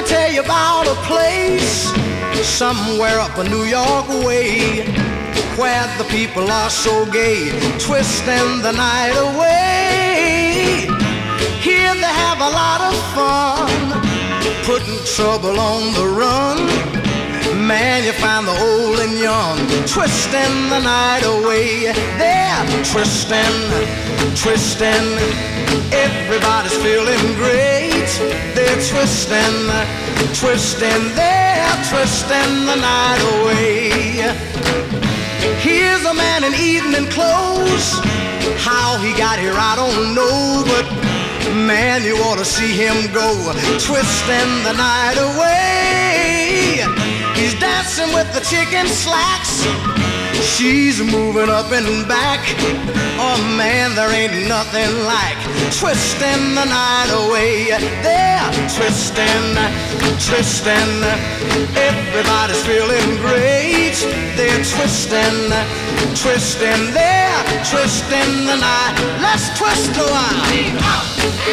tell you about a place somewhere up a New York way where the people are so gay, twisting the night away. Here they have a lot of fun, putting trouble on the run. Man, you find the old and young twisting the night away. They're twisting, twisting. Everybody's feeling great. They're twisting, twisting. They're twisting the night away. Here's a man in evening clothes. How he got here, I don't know, but man, you ought to see him go, twisting the night away. He's dancing with the chicken slacks. She's moving up and back. Oh man, there ain't nothing like twisting the night away. They're twisting, twisting. Everybody's feeling great. They're twisting, twisting. They're twisting the night. Let's twist a while.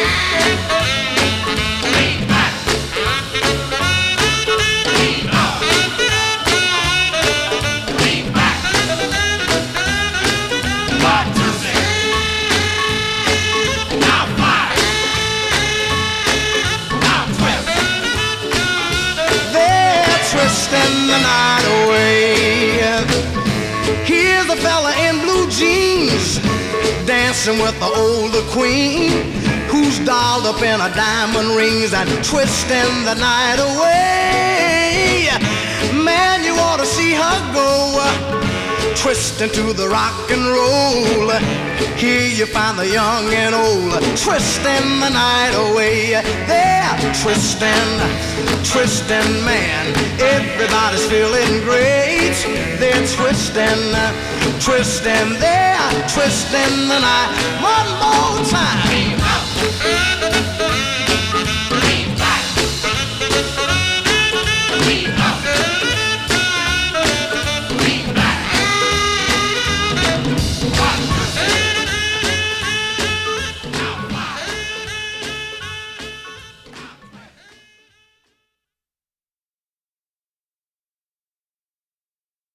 Twisting the night away. Here's a fella in blue jeans dancing with the older queen who's dolled up in her diamond rings and twisting the night away. Man, you ought to see her go, twisting to the rock and roll. Here you find the young and old twisting the night away. They're twisting, twisting, man. Everybody's feeling great. They're twisting, twisting. They're twisting the night. One more time.